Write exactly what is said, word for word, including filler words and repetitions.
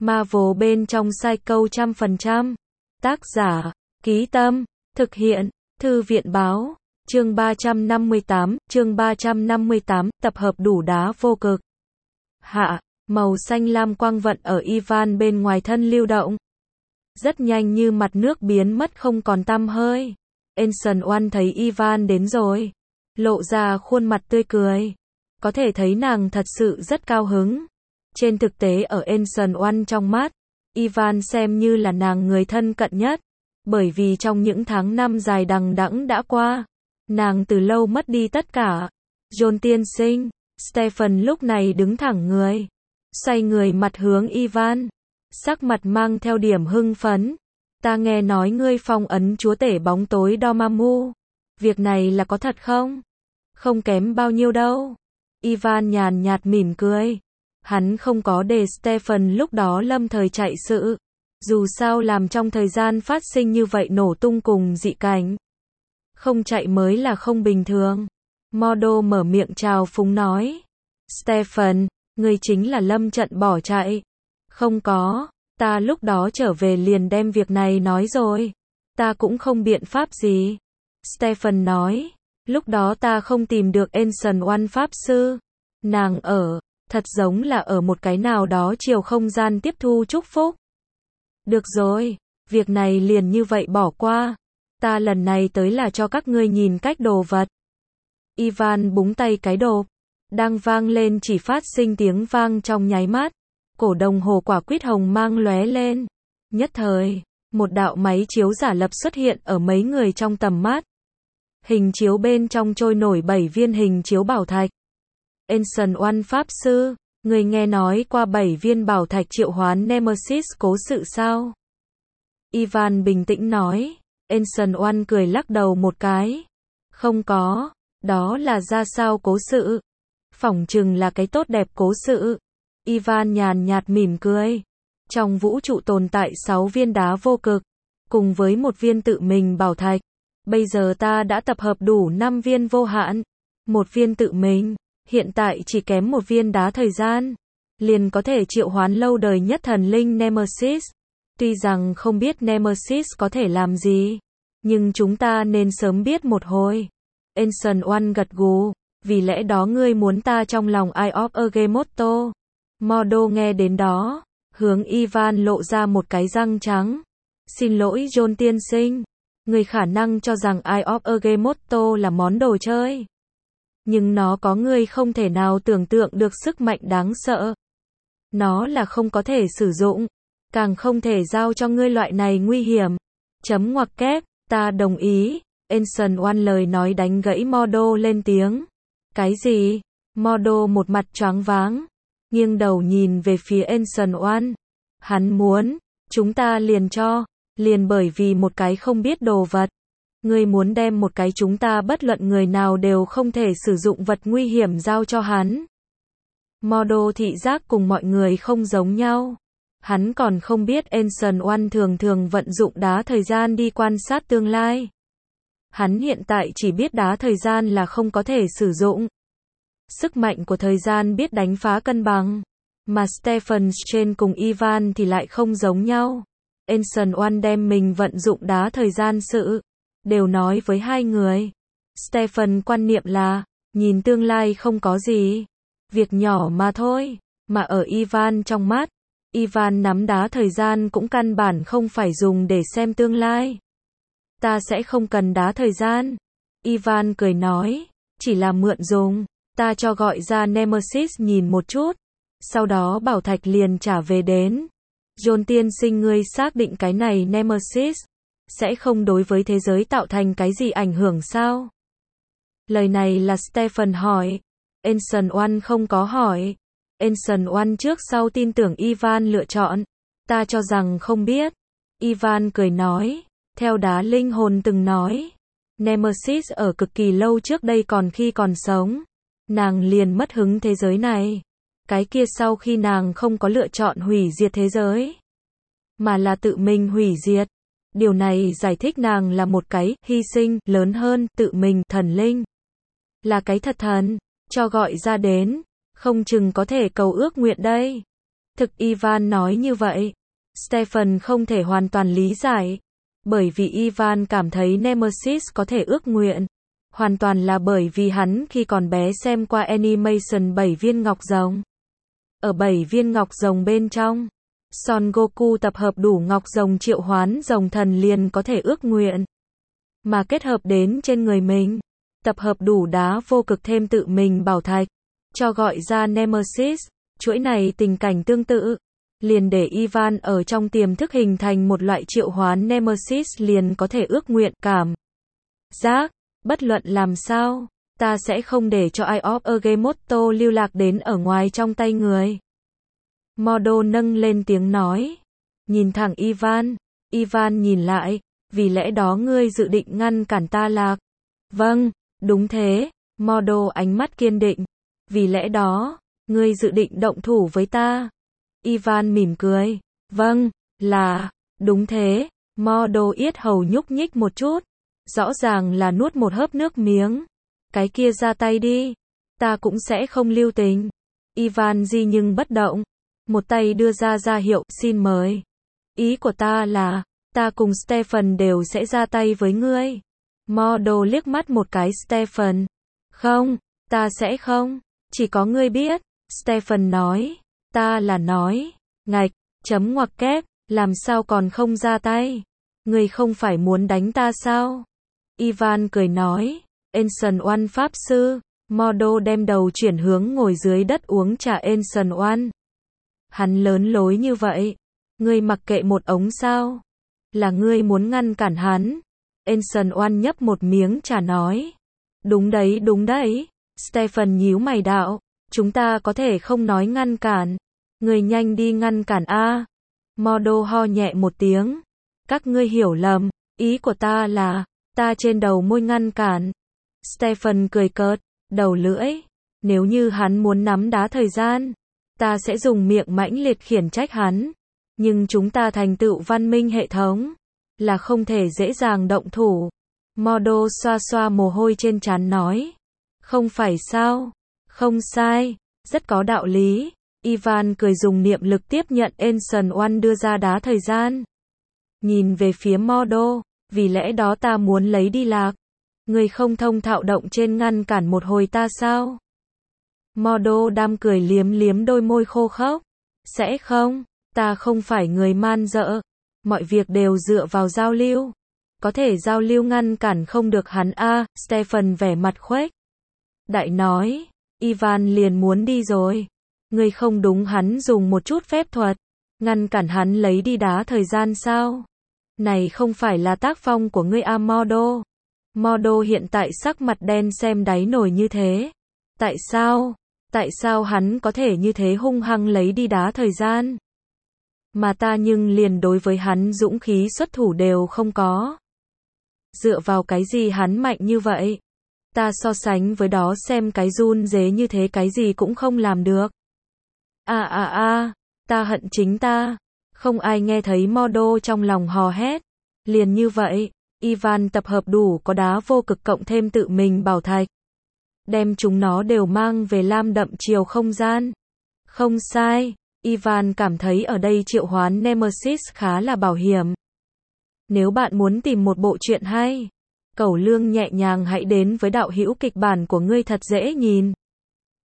Marvel bên trong Psycho trăm phần trăm. Tác giả, Ký Tâm, thực hiện, Thư viện Báo. Chương ba trăm năm mươi tám, chương ba trăm năm mươi tám, tập hợp đủ đá vô cực. Hạ, màu xanh lam quang vận ở Ivan bên ngoài thân lưu động. Rất nhanh như mặt nước biến mất không còn tăm hơi. Ancient One thấy Ivan đến rồi, lộ ra khuôn mặt tươi cười. Có thể thấy nàng thật sự rất cao hứng. Trên thực tế ở Ancient One trong mắt, Ivan xem như là nàng người thân cận nhất. Bởi vì trong những tháng năm dài đằng đẵng đã qua, nàng từ lâu mất đi tất cả. John tiên sinh, Stephen lúc này đứng thẳng người, xoay người mặt hướng Ivan, sắc mặt mang theo điểm hưng phấn. Ta nghe nói ngươi phong ấn chúa tể bóng tối Dormammu. Việc này là có thật không? Không kém bao nhiêu đâu. Ivan nhàn nhạt mỉm cười. Hắn không có để Stephen lúc đó lâm thời chạy sự. Dù sao làm trong thời gian phát sinh như vậy nổ tung cùng dị cảnh, không chạy mới là không bình thường. Mordo mở miệng chào phúng nói. Stephen, ngươi chính là lâm trận bỏ chạy. Không có, ta lúc đó trở về liền đem việc này nói rồi. Ta cũng không biện pháp gì. Stephen nói. Lúc đó ta không tìm được Ancient One pháp sư. Nàng ở, thật giống là ở một cái nào đó chiều không gian tiếp thu chúc phúc. Được rồi, việc này liền như vậy bỏ qua. Ta lần này tới là cho các ngươi nhìn cách đồ vật. Ivan búng tay cái đồ, đang vang lên chỉ phát sinh tiếng vang trong nháy mắt. Cổ đồng hồ quả quýt hồng mang lóe lên. Nhất thời, một đạo máy chiếu giả lập xuất hiện ở mấy người trong tầm mắt. Hình chiếu bên trong trôi nổi bảy viên hình chiếu bảo thạch. Ancient One pháp sư, người nghe nói qua bảy viên bảo thạch triệu hoán Nemesis cố sự sao? Ivan bình tĩnh nói. Ancient One cười lắc đầu một cái. Không có, đó là ra sao cố sự? Phỏng chừng là cái tốt đẹp cố sự. Ivan nhàn nhạt mỉm cười. Trong vũ trụ tồn tại sáu viên đá vô cực, cùng với một viên tự mình bảo thạch. Bây giờ ta đã tập hợp đủ năm viên vô hạn, một viên tự mình, hiện tại chỉ kém một viên đá thời gian, liền có thể triệu hoán lâu đời nhất thần linh Nemesis. Tuy rằng không biết Nemesis có thể làm gì, nhưng chúng ta nên sớm biết một hồi. Ancient One gật gù, vì lẽ đó ngươi muốn ta trong lòng Eye of Agamotto. Mordo nghe đến đó, hướng Ivan lộ ra một cái răng trắng. Xin lỗi John tiên sinh, người khả năng cho rằng Eye of Agamotto là món đồ chơi. Nhưng nó có người không thể nào tưởng tượng được sức mạnh đáng sợ. Nó là không có thể sử dụng, càng không thể giao cho ngươi loại này nguy hiểm. Chấm ngoặc kép, ta đồng ý. Ancient One lời nói đánh gãy Mordo lên tiếng. Cái gì? Mordo một mặt choáng váng, nghiêng đầu nhìn về phía Ancient One. Hắn muốn, chúng ta liền cho, liền bởi vì một cái không biết đồ vật. Ngươi muốn đem một cái chúng ta bất luận người nào đều không thể sử dụng vật nguy hiểm giao cho hắn. Mordo thị giác cùng mọi người không giống nhau. Hắn còn không biết Ancient One thường thường vận dụng đá thời gian đi quan sát tương lai. Hắn hiện tại chỉ biết đá thời gian là không có thể sử dụng. Sức mạnh của thời gian biết đánh phá cân bằng. Mà Stephen Strange cùng Ivan thì lại không giống nhau. Ancient One đem mình vận dụng đá thời gian sự, đều nói với hai người. Stephen quan niệm là, nhìn tương lai không có gì, việc nhỏ mà thôi. Mà ở Ivan trong mắt, Ivan nắm đá thời gian cũng căn bản không phải dùng để xem tương lai. Ta sẽ không cần đá thời gian. Ivan cười nói, chỉ là mượn dùng. Ta cho gọi ra Nemesis nhìn một chút, sau đó bảo thạch liền trả về đến. John tiên sinh ngươi xác định cái này Nemesis sẽ không đối với thế giới tạo thành cái gì ảnh hưởng sao? Lời này là Stephen hỏi. Ancient One không có hỏi. Ancient One trước sau tin tưởng Ivan lựa chọn. Ta cho rằng không biết. Ivan cười nói. Theo đá linh hồn từng nói, Nemesis ở cực kỳ lâu trước đây còn khi còn sống, nàng liền mất hứng thế giới này. Cái kia sau khi nàng không có lựa chọn hủy diệt thế giới, mà là tự mình hủy diệt. Điều này giải thích nàng là một cái hy sinh lớn hơn tự mình thần linh. Là cái thật thần, cho gọi ra đến, không chừng có thể cầu ước nguyện đây. Thực Ivan nói như vậy, Stefan không thể hoàn toàn lý giải. Bởi vì Ivan cảm thấy Nemesis có thể ước nguyện. Hoàn toàn là bởi vì hắn khi còn bé xem qua animation bảy viên ngọc rồng. Ở bảy viên ngọc rồng bên trong, Son Goku tập hợp đủ ngọc rồng triệu hoán rồng thần liền có thể ước nguyện. Mà kết hợp đến trên người mình, tập hợp đủ đá vô cực thêm tự mình bảo thạch, cho gọi ra Nemesis, chuỗi này tình cảnh tương tự, liền để Ivan ở trong tiềm thức hình thành một loại triệu hoán Nemesis liền có thể ước nguyện cảm. Giác, bất luận làm sao, ta sẽ không để cho Eye of Agamotto lưu lạc đến ở ngoài trong tay người. Mordo nâng lên tiếng nói, nhìn thẳng Ivan, Ivan nhìn lại, vì lẽ đó ngươi dự định ngăn cản ta lạc. Vâng, đúng thế, Mordo ánh mắt kiên định, vì lẽ đó, ngươi dự định động thủ với ta. Ivan mỉm cười, vâng, là, đúng thế, Mordo yết hầu nhúc nhích một chút, rõ ràng là nuốt một hớp nước miếng. Cái kia ra tay đi, ta cũng sẽ không lưu tình. Ivan di nhưng bất động, một tay đưa ra ra hiệu, xin mời. Ý của ta là, ta cùng Stefan đều sẽ ra tay với ngươi. Mordo liếc mắt một cái Stefan. Không, ta sẽ không, chỉ có ngươi biết. Stefan nói, ta là nói, ngạch, chấm ngoặc kép, làm sao còn không ra tay? Ngươi không phải muốn đánh ta sao? Ivan cười nói, Ancient One Pháp Sư. Mordo đem đầu chuyển hướng ngồi dưới đất uống trà Ancient One. Hắn lớn lối như vậy, ngươi mặc kệ một ống sao? Là ngươi muốn ngăn cản hắn. Ancient One nhấp một miếng trà nói, đúng đấy đúng đấy. Stefan nhíu mày đạo, chúng ta có thể không nói ngăn cản. Ngươi nhanh đi ngăn cản a. Mordo ho nhẹ một tiếng, các ngươi hiểu lầm, ý của ta là, ta trên đầu môi ngăn cản. Stefan cười cợt, đầu lưỡi, nếu như hắn muốn nắm đá thời gian, ta sẽ dùng miệng mãnh liệt khiển trách hắn, nhưng chúng ta thành tựu văn minh hệ thống, là không thể dễ dàng động thủ. Mordo xoa xoa mồ hôi trên trán nói, không phải sao, không sai, rất có đạo lý. Ivan cười dùng niệm lực tiếp nhận Ancient One đưa ra đá thời gian. Nhìn về phía Mordo, vì lẽ đó ta muốn lấy đi lạc. Ngươi không thông thạo động trên ngăn cản một hồi ta sao? Mordo đam cười liếm liếm đôi môi khô khốc. Sẽ không, ta không phải người man dợ. Mọi việc đều dựa vào giao lưu. Có thể giao lưu ngăn cản không được hắn a. À, Stefan vẻ mặt khuếch đại nói, Ivan liền muốn đi rồi. Ngươi không đúng hắn dùng một chút phép thuật, ngăn cản hắn lấy đi đá thời gian sao? Này không phải là tác phong của ngươi a Mordo. Mordo hiện tại sắc mặt đen xem đáy nổi như thế. Tại sao? Tại sao hắn có thể như thế hung hăng lấy đi đá thời gian? Mà ta nhưng liền đối với hắn dũng khí xuất thủ đều không có. Dựa vào cái gì hắn mạnh như vậy? Ta so sánh với đó xem cái run rế như thế cái gì cũng không làm được. À à à, ta hận chính ta. Không ai nghe thấy Mordo trong lòng hò hét. Liền như vậy, Ivan tập hợp đủ có đá vô cực cộng thêm tự mình bảo thạch. Đem chúng nó đều mang về lam đậm chiều không gian. Không sai, Ivan cảm thấy ở đây triệu hoán Nemesis khá là bảo hiểm. Nếu bạn muốn tìm một bộ truyện hay, cẩu lương nhẹ nhàng hãy đến với đạo hữu kịch bản của ngươi thật dễ nhìn.